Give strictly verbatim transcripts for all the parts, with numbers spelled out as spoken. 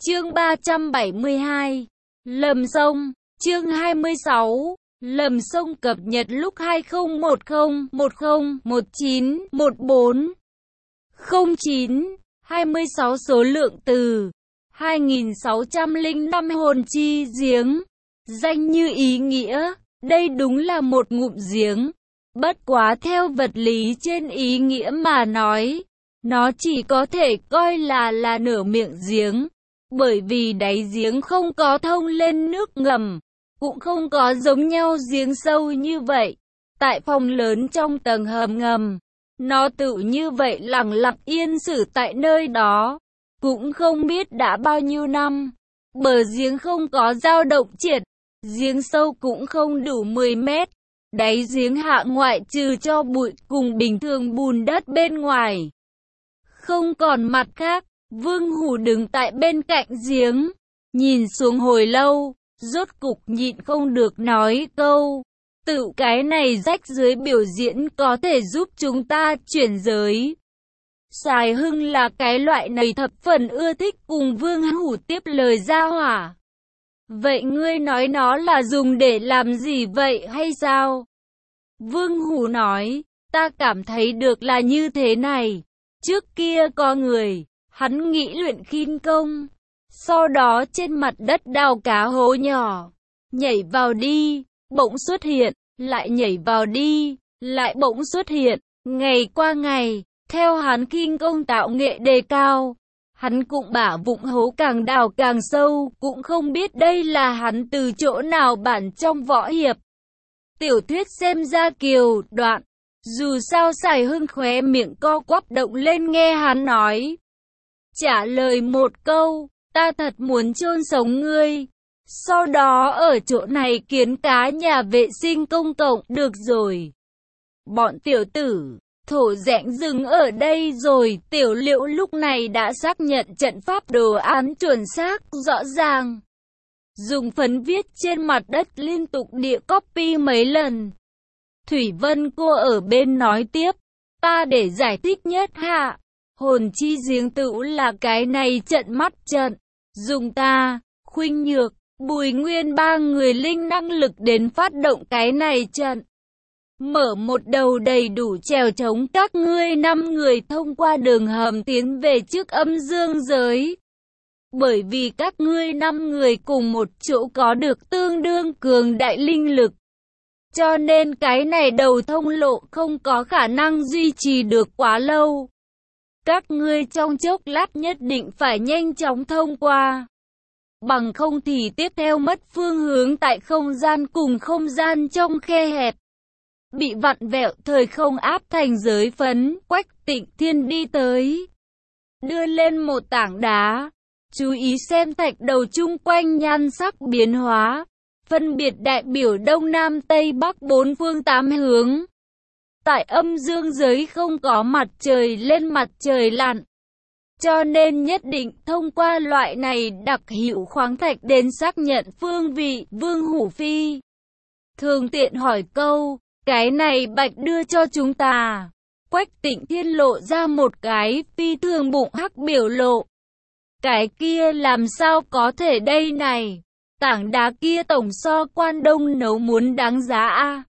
Chương ba trăm bảy mươi hai. Lầm sông. Chương hai mươi sáu. Lầm sông cập nhật lúc hai không một không một không một chín một bốn không chín hai mươi sáu số lượng từ hai nghìn sáu trăm lẻ năm hồn chi giếng. Danh như ý nghĩa, đây đúng là một ngụm giếng. Bất quá theo vật lý trên ý nghĩa mà nói, nó chỉ có thể coi là là nửa miệng giếng. Bởi vì đáy giếng không có thông lên nước ngầm, cũng không có giống nhau giếng sâu như vậy. Tại phòng lớn trong tầng hầm ngầm, nó tự như vậy lặng lặng yên xử tại nơi đó, cũng không biết đã bao nhiêu năm. Bờ giếng không có dao động triệt, giếng sâu cũng không đủ mười mét. Đáy giếng hạ ngoại trừ cho bụi cùng bình thường bùn đất bên ngoài, không còn mặt khác. Vương Hủ đứng tại bên cạnh giếng, nhìn xuống hồi lâu, rốt cục nhịn không được nói câu: tự cái này rách dưới biểu diễn có thể giúp chúng ta chuyển giới. Sài Hưng là cái loại này thập phần ưa thích cùng Vương Hủ tiếp lời ra hỏa. Vậy ngươi nói nó là dùng để làm gì vậy hay sao? Vương Hủ nói, ta cảm thấy được là như thế này. Trước kia có người, hắn nghĩ luyện khinh công, sau đó trên mặt đất đào cá hố nhỏ, nhảy vào đi, bỗng xuất hiện, lại nhảy vào đi, lại bỗng xuất hiện. Ngày qua ngày, theo hắn khinh công tạo nghệ đề cao, hắn cũng bả vụng hố càng đào càng sâu, cũng không biết đây là hắn từ chỗ nào bản trong võ hiệp tiểu thuyết xem ra kiều đoạn. Dù sao Sài Hưng khóe miệng co quắp động lên nghe hắn nói. Trả lời một câu, ta thật muốn chôn sống ngươi. Sau đó ở chỗ này kiến cá nhà vệ sinh công cộng được rồi. Bọn tiểu tử, thổ rãnh dừng ở đây rồi. Tiểu Liễu lúc này đã xác nhận trận pháp đồ án chuẩn xác, rõ ràng. Dùng phấn viết trên mặt đất liên tục địa copy mấy lần. Thủy Vân cô ở bên nói tiếp, ta để giải thích nhất hạ. Hồn chi giếng tựu là cái này trận mắt trận. Dùng ta, Khuynh Nhược, Bùi Nguyên ba người linh năng lực đến phát động cái này trận. Mở một đầu đầy đủ chèo chống các ngươi năm người thông qua đường hầm tiến về trước âm dương giới. Bởi vì các ngươi năm người cùng một chỗ có được tương đương cường đại linh lực, cho nên cái này đầu thông lộ không có khả năng duy trì được quá lâu. Các ngươi trong chốc lát nhất định phải nhanh chóng thông qua. Bằng không thì tiếp theo mất phương hướng tại không gian cùng không gian trong khe hẹp. Bị vặn vẹo thời không áp thành giới phấn. Quách Tịnh Thiên đi tới, đưa lên một tảng đá. Chú ý xem thạch đầu chung quanh nhan sắc biến hóa, phân biệt đại biểu đông nam tây bắc bốn phương tám hướng. Tại âm dương giới không có mặt trời lên mặt trời lặn, cho nên nhất định thông qua loại này đặc hữu khoáng thạch đến xác nhận phương vị. Vương Hủ Phi thường tiện hỏi câu, cái này bạch đưa cho chúng ta. Quách Tịnh Thiên lộ ra một cái phi thường bụng hắc biểu lộ. Cái kia làm sao có thể đây này? Tảng đá kia tổng so Quan Đông nấu muốn đáng giá a.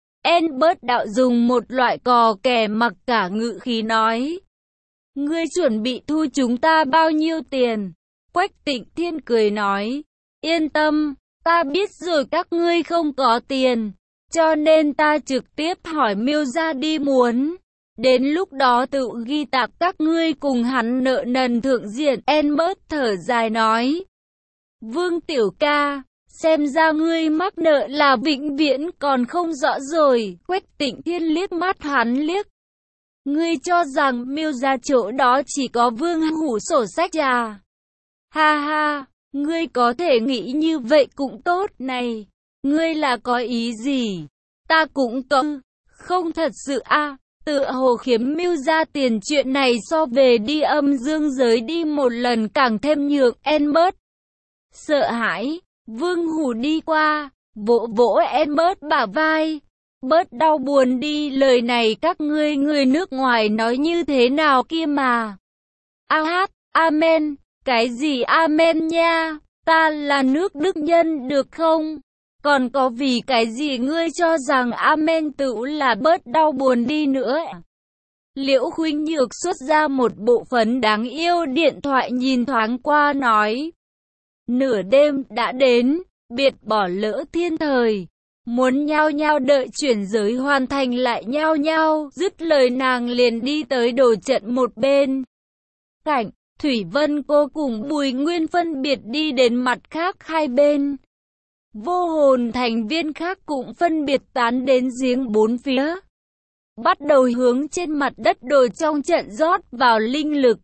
Albert đạo dùng một loại cò kè mặc cả ngự khí nói. Ngươi chuẩn bị thu chúng ta bao nhiêu tiền? Quách Tịnh Thiên cười nói. Yên tâm, ta biết rồi các ngươi không có tiền, cho nên ta trực tiếp hỏi Miêu gia đi muốn. Đến lúc đó tự ghi tạc các ngươi cùng hắn nợ nần thượng diện. Albert thở dài nói. Vương tiểu ca, xem ra ngươi mắc nợ là vĩnh viễn còn không rõ rồi. Quách Tịnh Thiên liếc mắt hắn liếc. Ngươi cho rằng Miêu gia chỗ đó chỉ có Vương Hủ sổ sách à? Ha ha, ngươi có thể nghĩ như vậy cũng tốt này. Ngươi là có ý gì? Ta cũng có. Không thật sự a. À. Tựa hồ Khiếm Miêu gia tiền chuyện này so về đi âm dương giới đi một lần càng thêm nhược. Albert sợ hãi. Vương Hủ đi qua, vỗ vỗ Albert bả vai. Bớt đau buồn đi, lời này các ngươi người nước ngoài nói như thế nào kia mà. A hát, amen, Cái gì amen nha, ta là nước Đức nhân được không? Còn có vì cái gì ngươi cho rằng amen tựu là bớt đau buồn đi nữa? Liễu Khuynh Nhược xuất ra một bộ phấn đáng yêu điện thoại nhìn thoáng qua nói. Nửa đêm đã đến, biệt bỏ lỡ thiên thời. Muốn nhao nhao đợi chuyển giới hoàn thành lại nhao nhao, dứt lời nàng liền đi tới đồ trận một bên. Cảnh, Thủy Vân cô cùng Bùi Nguyên phân biệt đi đến mặt khác hai bên. Vô hồn thành viên khác cũng phân biệt tán đến giếng bốn phía. Bắt đầu hướng trên mặt đất đồ trong trận rót vào linh lực.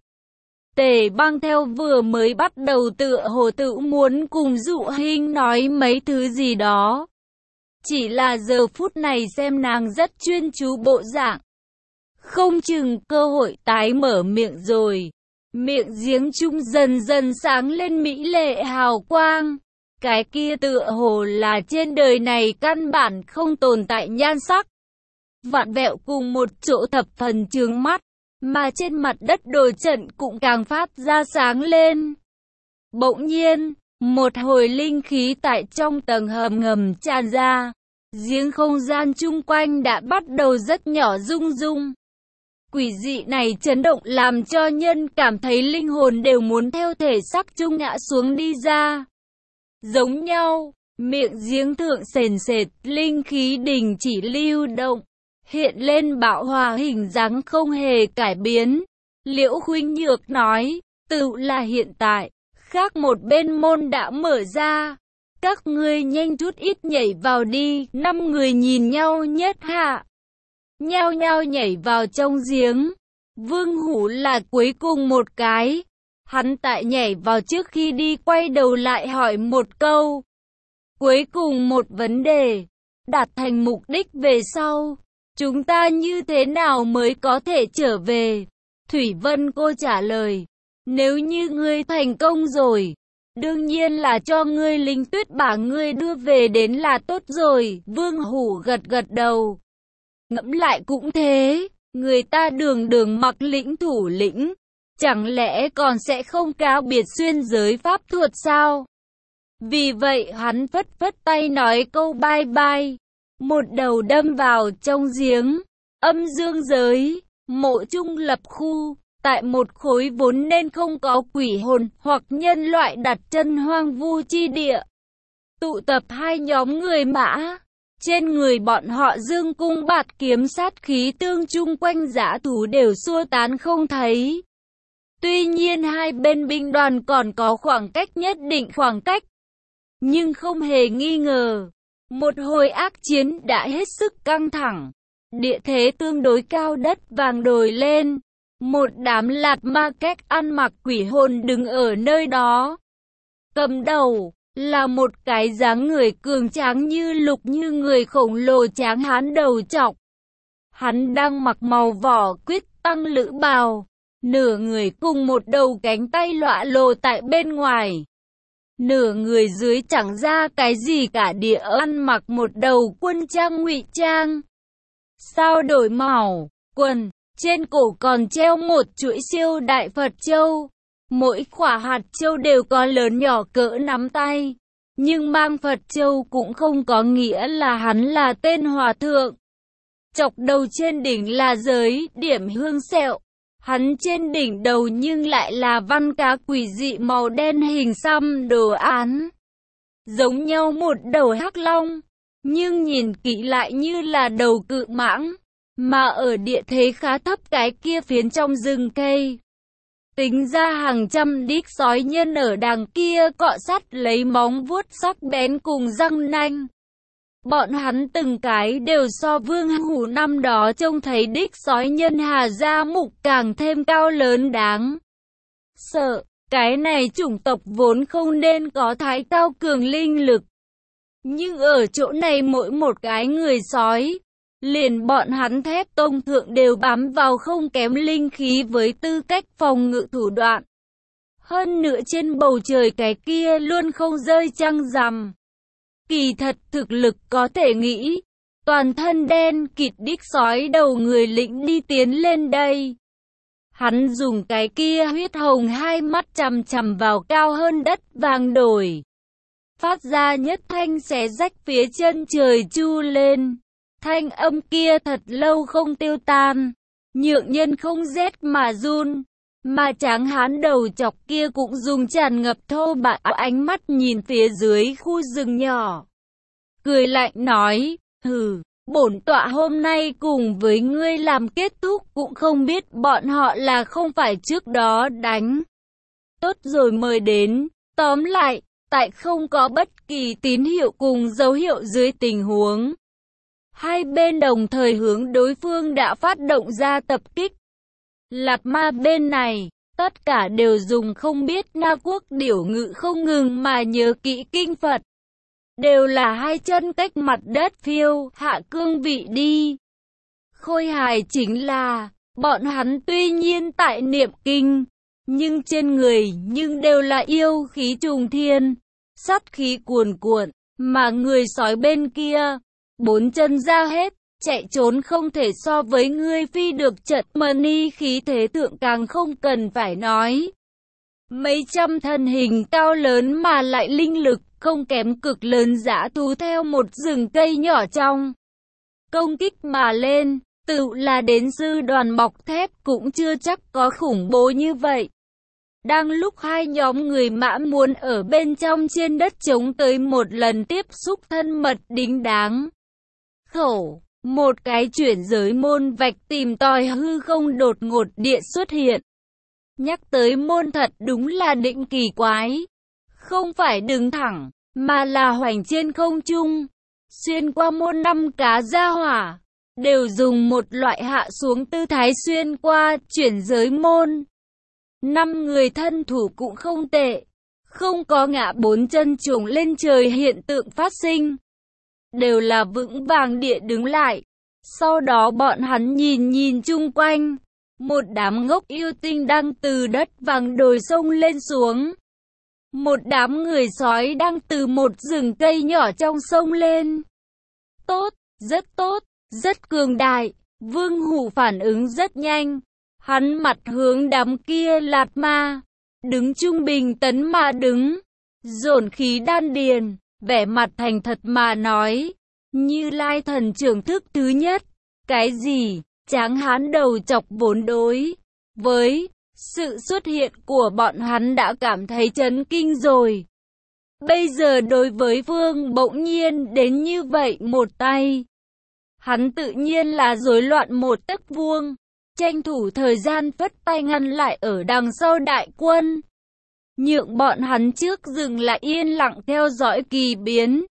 Tề Băng theo vừa mới bắt đầu tựa hồ tự muốn cùng Dụ Hinh nói mấy thứ gì đó. Chỉ là giờ phút này xem nàng rất chuyên chú bộ dạng. Không chừng cơ hội tái mở miệng rồi. Miệng giếng trung dần dần sáng lên mỹ lệ hào quang. Cái kia tựa hồ là trên đời này căn bản không tồn tại nhan sắc. Vặn vẹo cùng một chỗ thập phần chướng mắt. Mà trên mặt đất đồ trận cũng càng phát ra sáng lên. Bỗng nhiên, một hồi linh khí tại trong tầng hầm ngầm tràn ra. Giếng không gian chung quanh đã bắt đầu rất nhỏ rung rung. Quỷ dị này chấn động làm cho nhân cảm thấy linh hồn đều muốn theo thể xác chung ngã xuống đi ra. Giống nhau, miệng giếng thượng sền sệt, linh khí đình chỉ lưu động. Hiện lên bão hòa hình dáng không hề cải biến. Liễu Khuynh Nhược nói, tự là hiện tại, khác một bên môn đã mở ra. Các ngươi nhanh chút ít nhảy vào đi, năm người nhìn nhau nhất hạ. Nhao nhao nhảy vào trong giếng. Vương Hủ là cuối cùng một cái. Hắn tại nhảy vào trước khi đi quay đầu lại hỏi một câu. Cuối cùng một vấn đề, đạt thành mục đích về sau. Chúng ta như thế nào mới có thể trở về? Thủy Vân cô trả lời. Nếu như ngươi thành công rồi, đương nhiên là cho ngươi Linh Tuyết bả ngươi đưa về đến là tốt rồi. Vương Hủ gật gật đầu. Ngẫm lại cũng thế, người ta đường đường mặc lĩnh thủ lĩnh. Chẳng lẽ còn sẽ không cáo biệt xuyên giới pháp thuật sao? Vì vậy hắn phất phất tay nói câu bye bye. Một đầu đâm vào trong giếng. Âm dương giới, mộ trung lập khu. Tại một khối vốn nên không có quỷ hồn hoặc nhân loại đặt chân hoang vu chi địa. Tụ tập hai nhóm người mã. Trên người bọn họ dương cung bạt kiếm sát khí tương chung quanh dã thú đều xua tán không thấy. Tuy nhiên hai bên binh đoàn còn có khoảng cách nhất định khoảng cách. Nhưng không hề nghi ngờ. Một hồi ác chiến đã hết sức căng thẳng. Địa thế tương đối cao đất vàng đồi lên. Một đám lạt ma cách ăn mặc quỷ hồn đứng ở nơi đó. Cầm đầu là một cái dáng người cường tráng như lục như người khổng lồ tráng hán đầu trọc. Hắn đang mặc màu vỏ quyết tăng lữ bào. Nửa người cùng một đầu cánh tay lọa lồ tại bên ngoài. Nửa người dưới chẳng ra cái gì cả địa ăn mặc một đầu quân trang ngụy trang. Sao đổi màu, quần, trên cổ còn treo một chuỗi siêu đại Phật châu. Mỗi quả hạt châu đều có lớn nhỏ cỡ nắm tay. Nhưng mang Phật châu cũng không có nghĩa là hắn là tên hòa thượng. Chọc đầu trên đỉnh là giới, điểm hương sẹo. Hắn trên đỉnh đầu nhưng lại là văn cá quỷ dị màu đen hình xăm đồ án. Giống nhau một đầu hắc long, nhưng nhìn kỹ lại như là đầu cự mãng. Mà ở địa thế khá thấp cái kia phiến trong rừng cây. Tính ra hàng trăm đít sói nhân ở đằng kia cọ sát lấy móng vuốt sắc bén cùng răng nanh. Bọn hắn từng cái đều so Vương Hủ năm đó trông thấy đích sói nhân Hà Gia Mục càng thêm cao lớn đáng sợ. Cái này chủng tộc vốn không nên có thái cao cường linh lực. Nhưng ở chỗ này mỗi một cái người sói, liền bọn hắn thép tông thượng đều bám vào không kém linh khí với tư cách phòng ngự thủ đoạn. Hơn nữa trên bầu trời cái kia luôn không rơi trăng rằm. Kỳ thật thực lực có thể nghĩ, toàn thân đen kịt đích sói đầu người lĩnh đi tiến lên đây. Hắn dùng cái kia huyết hồng hai mắt chằm chằm vào cao hơn đất vàng đồi, phát ra nhất thanh xé rách phía chân trời chu lên. Thanh âm kia thật lâu không tiêu tan, nhượng nhân không rét mà run, mà tráng hán đầu chọc kia cũng dùng tràn ngập thô bạo ánh mắt nhìn phía dưới khu rừng nhỏ. Cười lạnh nói, hừ, bổn tọa hôm nay cùng với ngươi làm kết thúc, cũng không biết bọn họ là không phải trước đó đánh tốt rồi mời đến. Tóm lại, tại không có bất kỳ tín hiệu cùng dấu hiệu dưới tình huống, hai bên đồng thời hướng đối phương đã phát động ra tập kích. Lạt Ma bên này, tất cả đều dùng không biết Na Quốc điểu ngữ không ngừng mà nhớ kỹ kinh Phật. Đều là hai chân cách mặt đất phiêu, hạ cương vị đi. Khôi hài chính là, bọn hắn tuy nhiên tại niệm kinh, nhưng trên người nhưng đều là yêu khí trùng thiên, sát khí cuồn cuộn, mà người sói bên kia, bốn chân ra hết, chạy trốn không thể so với ngươi phi được trận mani khí thế thượng càng không cần phải nói. Mấy trăm thân hình cao lớn mà lại linh lực không kém cực lớn dã thú theo một rừng cây nhỏ trong công kích mà lên, tự là đến sư đoàn bọc thép cũng chưa chắc có khủng bố như vậy. Đang lúc hai nhóm người mã muốn ở bên trong trên đất trống tới một lần tiếp xúc thân mật đính đáng khẩu, một cái chuyển giới môn vạch tìm tòi hư không đột ngột địa xuất hiện. Nhắc tới môn thật đúng là định kỳ quái, không phải đứng thẳng, mà là hoành trên không trung. Xuyên qua môn năm cá gia hỏa, đều dùng một loại hạ xuống tư thái xuyên qua chuyển giới môn. Năm người thân thủ cũng không tệ, không có ngã bốn chân trùng lên trời hiện tượng phát sinh, đều là vững vàng địa đứng lại. Sau đó bọn hắn nhìn nhìn chung quanh, một đám ngốc yêu tinh đang từ đất vàng đồi sông lên xuống. Một đám người sói đang từ một rừng cây nhỏ trong sông lên. Tốt, rất tốt, rất cường đại. Vương Hủ phản ứng rất nhanh. Hắn mặt hướng đám kia Lạt Ma, đứng trung bình tấn mà đứng, dồn khí đan điền, vẻ mặt thành thật mà nói, Như Lai thần trưởng thức thứ nhất. Cái gì? Tráng hán đầu chọc vốn đối với sự xuất hiện của bọn hắn đã cảm thấy chấn kinh rồi. Bây giờ đối với Vương bỗng nhiên đến như vậy một tay, hắn tự nhiên là rối loạn một tấc vuông, tranh thủ thời gian phất tay ngăn lại ở đằng sau đại quân, nhượng bọn hắn trước dừng lại yên lặng theo dõi kỳ biến.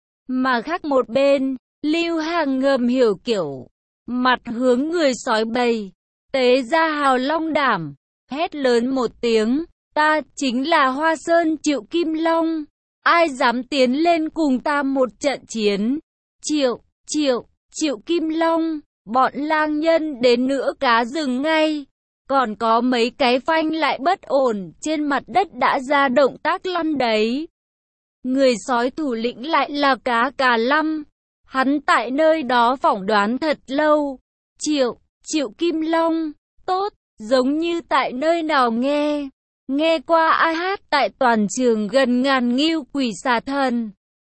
Mà khác một bên, Lưu Hàng ngầm hiểu kiểu, mặt hướng người sói bầy, tế ra hào long đảm, hét lớn một tiếng, ta chính là Hoa Sơn Triệu Kim Long, ai dám tiến lên cùng ta một trận chiến? Triệu, Triệu, Triệu Kim Long, bọn lang nhân đến nữa cá rừng ngay, còn có mấy cái phanh lại bất ổn, trên mặt đất đã ra động tác lăn đấy. Người sói thủ lĩnh lại là Cá Cà Lâm. Hắn tại nơi đó phỏng đoán thật lâu. Triệu, Triệu Kim Long, tốt, giống như tại nơi nào nghe. Nghe qua ai hát tại toàn trường gần ngàn nghiêu quỷ xà thần.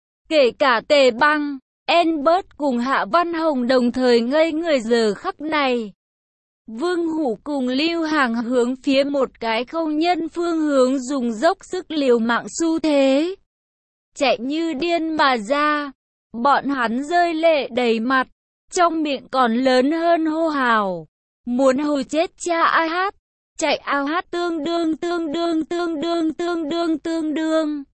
Kể cả Tề Băng, Albert cùng Hạ Văn Hồng đồng thời ngây người giờ khắc này. Vương Hủ cùng Lưu Hàng hướng phía một cái không nhân phương hướng dùng dốc sức liều mạng xu thế, chạy như điên mà ra. Bọn hắn rơi lệ đầy mặt, trong miệng còn lớn hơn hô hào, muốn hù chết cha ai hát, chạy ao hát tương đương tương đương tương đương tương đương tương đương.